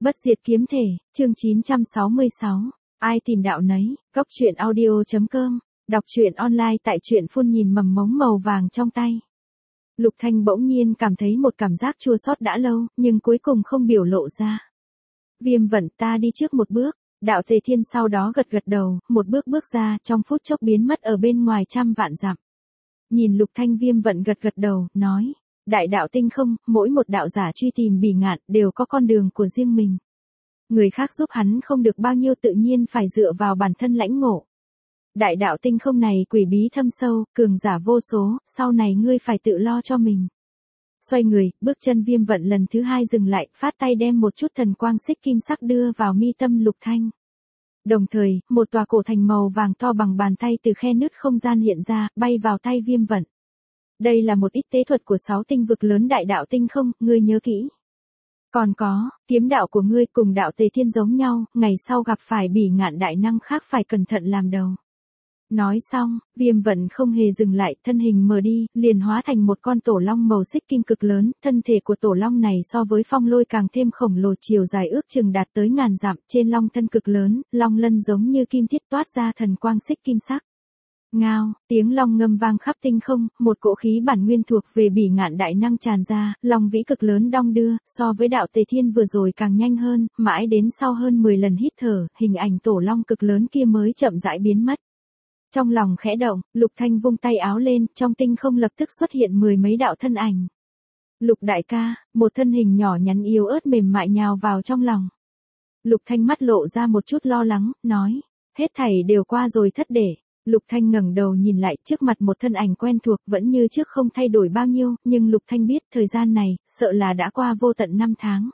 Bất diệt kiếm thể, chương 966. Ai tìm đạo nấy, góc truyện audio.com, đọc truyện online tại truyện phun nhìn mầm mống màu vàng trong tay. Lục Thanh bỗng nhiên cảm thấy một cảm giác chua xót đã lâu, nhưng cuối cùng không biểu lộ ra. Viêm Vận, ta đi trước một bước. Đạo Tề Thiên sau đó gật gật đầu, một bước bước ra, trong phút chốc biến mất ở bên ngoài trăm vạn dặm. Nhìn Lục Thanh, Viêm Vận gật gật đầu, nói. Đại đạo tinh không, mỗi một đạo giả truy tìm bỉ ngạn đều có con đường của riêng mình. Người khác giúp hắn không được bao nhiêu, tự nhiên phải dựa vào bản thân lãnh ngộ. Đại đạo tinh không này quỷ bí thâm sâu, cường giả vô số, sau này ngươi phải tự lo cho mình. Xoay người, bước chân Viêm Vận lần thứ hai dừng lại, phát tay đem một chút thần quang xích kim sắc đưa vào mi tâm Lục Thanh. Đồng thời, một tòa cổ thành màu vàng to bằng bàn tay từ khe nứt không gian hiện ra, bay vào tay Viêm Vận. Đây là một ít tế thuật của 6 tinh vực lớn đại đạo tinh không, ngươi nhớ kỹ. Còn có, kiếm đạo của ngươi cùng đạo Tề Thiên giống nhau, ngày sau gặp phải bỉ ngạn đại năng khác phải cẩn thận làm đầu. Nói xong, Viêm Vận không hề dừng lại, thân hình mờ đi, liền hóa thành một con tổ long màu xích kim cực lớn, thân thể của tổ long này so với phong lôi càng thêm khổng lồ, chiều dài ước chừng đạt tới ngàn dặm, trên long thân cực lớn, long lân giống như kim thiết toát ra thần quang xích kim sắc. Ngao, tiếng long ngâm vang khắp tinh không, một cỗ khí bản nguyên thuộc về bỉ ngạn đại năng tràn ra, long vĩ cực lớn đong đưa, so với đạo Tề Thiên vừa rồi càng nhanh hơn, mãi đến sau hơn 10 lần hít thở, hình ảnh tổ long cực lớn kia mới chậm rãi biến mất. Trong lòng khẽ động, Lục Thanh vung tay áo lên, trong tinh không lập tức xuất hiện 10 mấy đạo thân ảnh. Lục đại ca, một thân hình nhỏ nhắn yếu ớt mềm mại nhào vào trong lòng. Lục Thanh mắt lộ ra một chút lo lắng, nói, hết thảy đều qua rồi thất để. Lục Thanh ngẩng đầu nhìn lại, trước mặt một thân ảnh quen thuộc vẫn như trước không thay đổi bao nhiêu, nhưng Lục Thanh biết thời gian này, sợ là đã qua vô tận 5 tháng.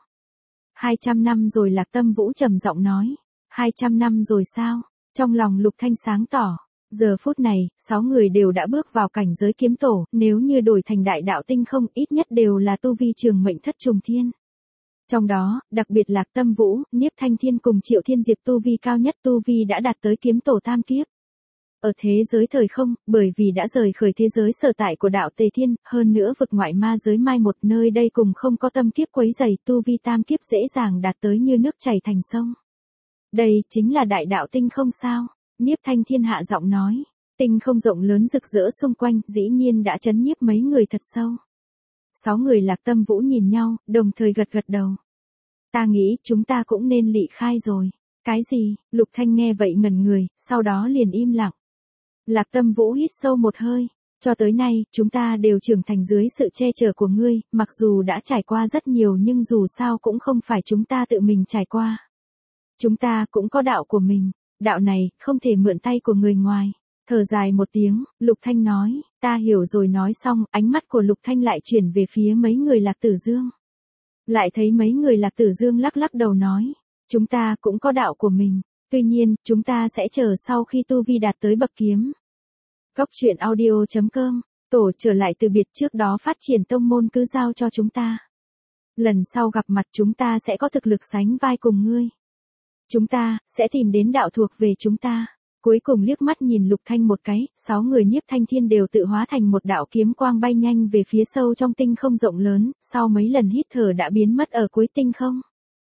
200 năm rồi, Lạc Tâm Vũ trầm giọng nói. 200 năm rồi sao? Trong lòng Lục Thanh sáng tỏ. Giờ phút này, 6 người đều đã bước vào cảnh giới kiếm tổ, nếu như đổi thành đại đạo tinh không, ít nhất đều là tu vi trường mệnh thất trùng thiên. Trong đó, đặc biệt Lạc Tâm Vũ, Niếp Thanh Thiên cùng Triệu Thiên Diệp tu vi cao nhất, tu vi đã đạt tới kiếm tổ tam kiếp. Ở thế giới thời không, bởi vì đã rời khỏi thế giới sở tại của đạo Tề Thiên, hơn nữa vực ngoại ma giới mai một nơi đây cùng không có tâm kiếp quấy rầy, tu vi tam kiếp dễ dàng đạt tới như nước chảy thành sông. Đây chính là đại đạo tinh không sao? Niếp Thanh Thiên hạ giọng nói, tinh không rộng lớn rực rỡ xung quanh, dĩ nhiên đã chấn nhiếp mấy người thật sâu. 6 người Lạc Tâm Vũ nhìn nhau, đồng thời gật gật đầu. Ta nghĩ chúng ta cũng nên lị khai rồi. Cái gì? Lục Thanh nghe vậy ngẩn người, sau đó liền im lặng. Lạc Tâm Vũ hít sâu một hơi. Cho tới nay, chúng ta đều trưởng thành dưới sự che chở của ngươi, mặc dù đã trải qua rất nhiều nhưng dù sao cũng không phải chúng ta tự mình trải qua. Chúng ta cũng có đạo của mình. Đạo này, không thể mượn tay của người ngoài. Thở dài một tiếng, Lục Thanh nói, ta hiểu rồi. Nói xong, ánh mắt của Lục Thanh lại chuyển về phía mấy người Lạc Tử Dương. Lại thấy mấy người Lạc Tử Dương lắc lắc đầu nói, chúng ta cũng có đạo của mình, tuy nhiên, chúng ta sẽ chờ sau khi tu vi đạt tới bậc kiếm. Góc truyện audio.com, tổ trở lại từ biệt, trước đó phát triển tông môn cứ giao cho chúng ta. Lần sau gặp mặt chúng ta sẽ có thực lực sánh vai cùng ngươi. Chúng ta, sẽ tìm đến đạo thuộc về chúng ta. Cuối cùng liếc mắt nhìn Lục Thanh một cái, 6 người Niếp Thanh Thiên đều tự hóa thành một đạo kiếm quang bay nhanh về phía sâu trong tinh không rộng lớn, sau mấy lần hít thở đã biến mất ở cuối tinh không.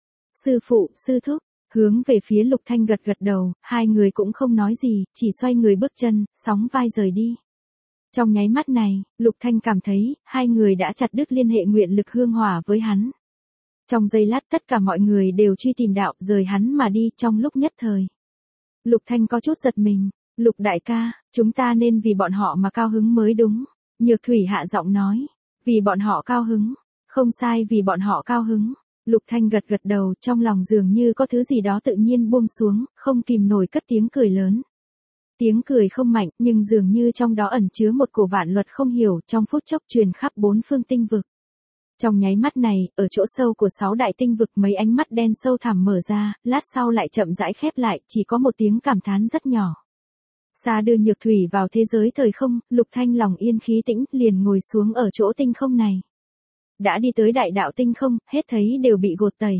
Sư phụ, sư thúc, hướng về phía Lục Thanh gật gật đầu, hai người cũng không nói gì, chỉ xoay người bước chân, sóng vai rời đi. Trong nháy mắt này, Lục Thanh cảm thấy, hai người đã chặt đứt liên hệ nguyện lực hương hỏa với hắn. Trong giây lát tất cả mọi người đều truy tìm đạo, rời hắn mà đi trong lúc nhất thời. Lục Thanh có chút giật mình, Lục đại ca, chúng ta nên vì bọn họ mà cao hứng mới đúng. Nhược Thủy hạ giọng nói, vì bọn họ cao hứng, không sai, vì bọn họ cao hứng. Lục Thanh gật gật đầu, trong lòng dường như có thứ gì đó tự nhiên buông xuống, không kìm nổi cất tiếng cười lớn. Tiếng cười không mạnh, nhưng dường như trong đó ẩn chứa một cổ vạn luật không hiểu, trong phút chốc truyền khắp 4 phương tinh vực. Trong nháy mắt này, ở chỗ sâu của 6 đại tinh vực mấy ánh mắt đen sâu thẳm mở ra, lát sau lại chậm rãi khép lại, chỉ có một tiếng cảm thán rất nhỏ. Xa đưa Nhược Thủy vào thế giới thời không, Lục Thanh lòng yên khí tĩnh, liền ngồi xuống ở chỗ tinh không này. Đã đi tới đại đạo tinh không, hết thấy đều bị gột tẩy.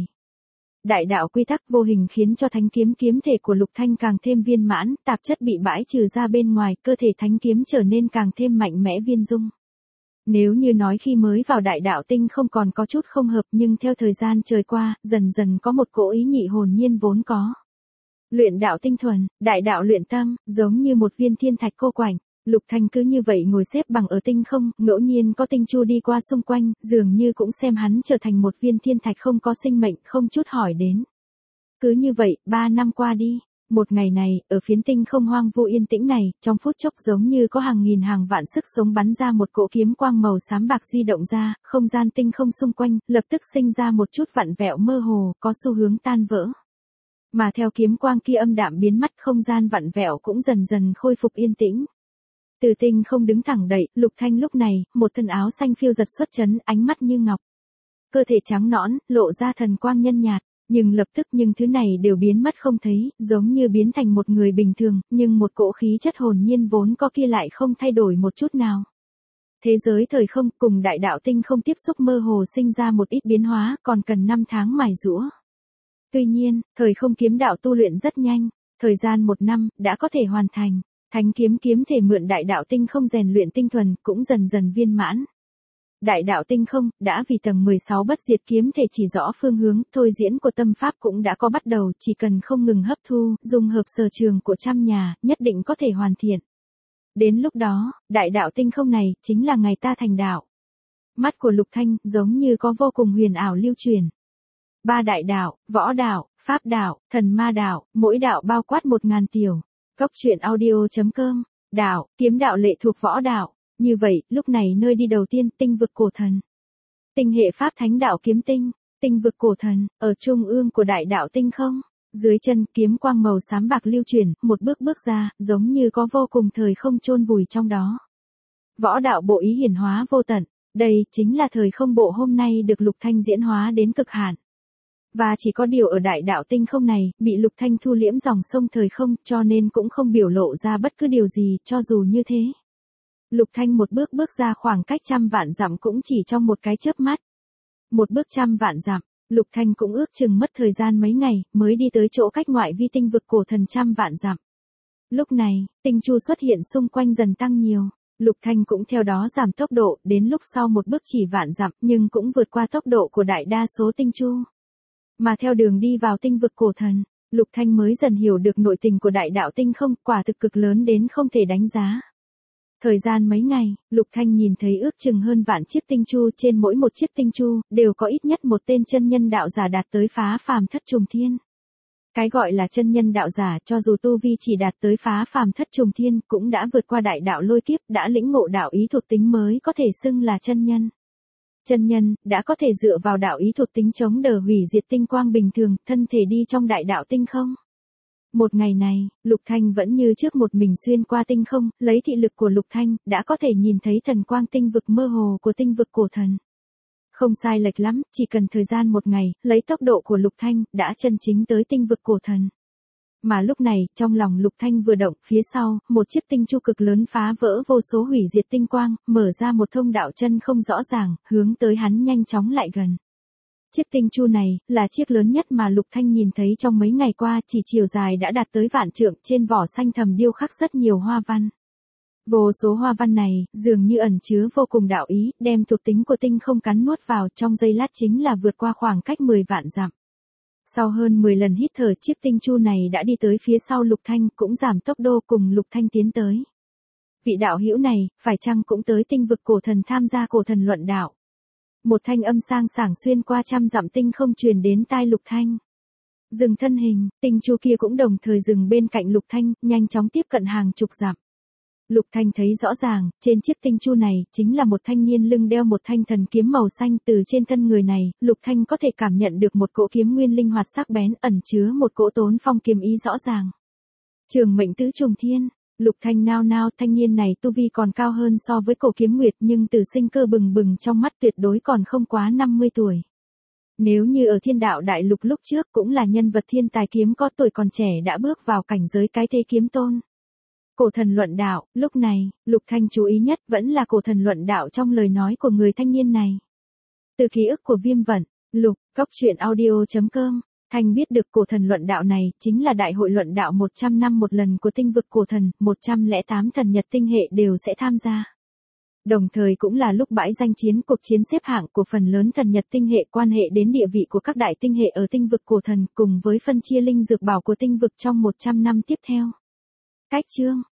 Đại đạo quy tắc vô hình khiến cho thánh kiếm kiếm thể của Lục Thanh càng thêm viên mãn, tạp chất bị bãi trừ ra bên ngoài, cơ thể thánh kiếm trở nên càng thêm mạnh mẽ viên dung. Nếu như nói khi mới vào đại đạo tinh không còn có chút không hợp, nhưng theo thời gian trôi qua, dần dần có một cỗ ý nhị hồn nhiên vốn có. Luyện đạo tinh thuần, đại đạo luyện tâm, giống như một viên thiên thạch cô quạnh. Lục Thanh cứ như vậy ngồi xếp bằng ở tinh không, ngẫu nhiên có tinh chu đi qua xung quanh, dường như cũng xem hắn trở thành một viên thiên thạch không có sinh mệnh, không chút hỏi đến. Cứ như vậy, 3 năm qua đi. Một ngày này, ở phiến tinh không hoang vu yên tĩnh này, trong phút chốc giống như có hàng nghìn hàng vạn sức sống bắn ra một cỗ kiếm quang màu xám bạc di động ra, không gian tinh không xung quanh, lập tức sinh ra một chút vặn vẹo mơ hồ, có xu hướng tan vỡ. Mà theo kiếm quang kia âm đạm biến mất, không gian vặn vẹo cũng dần dần khôi phục yên tĩnh. Từ tinh không đứng thẳng đậy, Lục Thanh lúc này, một thân áo xanh phiêu giật xuất chấn, ánh mắt như ngọc. Cơ thể trắng nõn, lộ ra thần quang nhân nhạt. Nhưng lập tức những thứ này đều biến mất không thấy, giống như biến thành một người bình thường, nhưng một cỗ khí chất hồn nhiên vốn có kia lại không thay đổi một chút nào. Thế giới thời không cùng đại đạo tinh không tiếp xúc mơ hồ sinh ra một ít biến hóa, còn cần 5 tháng mài giũa. Tuy nhiên, thời không kiếm đạo tu luyện rất nhanh, thời gian 1 năm đã có thể hoàn thành. Thánh kiếm kiếm thể mượn đại đạo tinh không rèn luyện tinh thuần, cũng dần dần viên mãn. Đại đạo tinh không, đã vì tầng 16 bất diệt kiếm thể chỉ rõ phương hướng, thôi diễn của tâm pháp cũng đã có bắt đầu, chỉ cần không ngừng hấp thu, dùng hợp sở trường của trăm nhà, nhất định có thể hoàn thiện. Đến lúc đó, đại đạo tinh không này, chính là ngày ta thành đạo. Mắt của Lục Thanh, giống như có vô cùng huyền ảo lưu truyền. 3 đại đạo, võ đạo, pháp đạo, thần ma đạo, mỗi đạo bao quát 1000 tiểu. Cốc truyện audio.com, đạo, kiếm đạo lệ thuộc võ đạo. Như vậy, lúc này nơi đi đầu tiên, tinh vực cổ thần. Tinh hệ pháp thánh đạo kiếm tinh, tinh vực cổ thần, ở trung ương của đại đạo tinh không. Dưới chân, kiếm quang màu xám bạc lưu chuyển, một bước bước ra, giống như có vô cùng thời không chôn vùi trong đó. Võ đạo bộ ý hiển hóa vô tận, đây chính là thời không bộ hôm nay được Lục Thanh diễn hóa đến cực hạn. Và chỉ có điều ở đại đạo tinh không này, bị Lục Thanh thu liễm dòng sông thời không, cho nên cũng không biểu lộ ra bất cứ điều gì, cho dù như thế. Lục Thanh một bước bước ra khoảng cách 100 vạn dặm cũng chỉ trong một cái chớp mắt. Một bước 100 vạn dặm, Lục Thanh cũng ước chừng mất thời gian mấy ngày, mới đi tới chỗ cách ngoại vi tinh vực cổ thần 100 vạn dặm. Lúc này, tinh chu xuất hiện xung quanh dần tăng nhiều. Lục Thanh cũng theo đó giảm tốc độ, đến lúc sau một bước chỉ vạn dặm, nhưng cũng vượt qua tốc độ của đại đa số tinh chu. Mà theo đường đi vào tinh vực cổ thần, Lục Thanh mới dần hiểu được nội tình của đại đạo tinh không, quả thực cực lớn đến không thể đánh giá. Thời gian mấy ngày, Lục Thanh nhìn thấy ước chừng hơn vạn chiếc tinh chu, trên mỗi một chiếc tinh chu, đều có ít nhất một tên chân nhân đạo giả đạt tới phá phàm thất trùng thiên. Cái gọi là chân nhân đạo giả, cho dù tu vi chỉ đạt tới phá phàm thất trùng thiên, cũng đã vượt qua đại đạo lôi kiếp, đã lĩnh ngộ đạo ý thuộc tính mới có thể xưng là chân nhân. Chân nhân, đã có thể dựa vào đạo ý thuộc tính chống đỡ hủy diệt tinh quang bình thường, thân thể đi trong đại đạo tinh không. Một ngày này, Lục Thanh vẫn như trước một mình xuyên qua tinh không, lấy thị lực của Lục Thanh, đã có thể nhìn thấy thần quang tinh vực mơ hồ của tinh vực cổ thần. Không sai lệch lắm, chỉ cần thời gian một ngày, lấy tốc độ của Lục Thanh, đã chân chính tới tinh vực cổ thần. Mà lúc này, trong lòng Lục Thanh vừa động, phía sau, một chiếc tinh chu cực lớn phá vỡ vô số hủy diệt tinh quang, mở ra một thông đạo chân không rõ ràng, hướng tới hắn nhanh chóng lại gần. Chiếc tinh chu này, là chiếc lớn nhất mà Lục Thanh nhìn thấy trong mấy ngày qua, chỉ chiều dài đã đạt tới vạn trượng, trên vỏ xanh thầm điêu khắc rất nhiều hoa văn. Vô số hoa văn này, dường như ẩn chứa vô cùng đạo ý, đem thuộc tính của tinh không cắn nuốt vào, trong giây lát chính là vượt qua khoảng cách 10 vạn dặm. Sau hơn 10 lần hít thở, chiếc tinh chu này đã đi tới phía sau Lục Thanh, cũng giảm tốc độ cùng Lục Thanh tiến tới. Vị đạo hữu này, phải chăng cũng tới tinh vực cổ thần tham gia cổ thần luận đạo? Một thanh âm sang sảng xuyên qua 100 dặm tinh không truyền đến tai Lục Thanh. Dừng thân hình, tinh chu kia cũng đồng thời dừng bên cạnh Lục Thanh, nhanh chóng tiếp cận hàng chục dặm. Lục Thanh thấy rõ ràng, trên chiếc tinh chu này, chính là một thanh niên lưng đeo một thanh thần kiếm màu xanh, từ trên thân người này, Lục Thanh có thể cảm nhận được một cỗ kiếm nguyên linh hoạt sắc bén, ẩn chứa một cỗ tốn phong kiếm ý rõ ràng. Trường mệnh tứ trùng thiên, Lục Thanh nao nao, thanh niên này tu vi còn cao hơn so với cổ kiếm nguyệt, nhưng từ sinh cơ bừng bừng trong mắt tuyệt đối còn không quá 50 tuổi. Nếu như ở thiên đạo đại lục lúc trước cũng là nhân vật thiên tài kiếm có tuổi còn trẻ đã bước vào cảnh giới cái thế kiếm tôn. Cổ thần luận đạo, lúc này, Lục Thanh chú ý nhất vẫn là cổ thần luận đạo trong lời nói của người thanh niên này. Từ ký ức của Viêm Vận, Lục, Cốc truyện audio.com, Thanh biết được cổ thần luận đạo này chính là đại hội luận đạo 100 năm một lần của tinh vực cổ thần, 108 thần nhật tinh hệ đều sẽ tham gia. Đồng thời cũng là lúc bãi danh chiến cuộc chiến xếp hạng của phần lớn thần Nhật tinh hệ quan hệ đến địa vị của các đại tinh hệ ở tinh vực cổ thần cùng với phân chia linh dược bảo của tinh vực trong 100 năm tiếp theo. Cách chương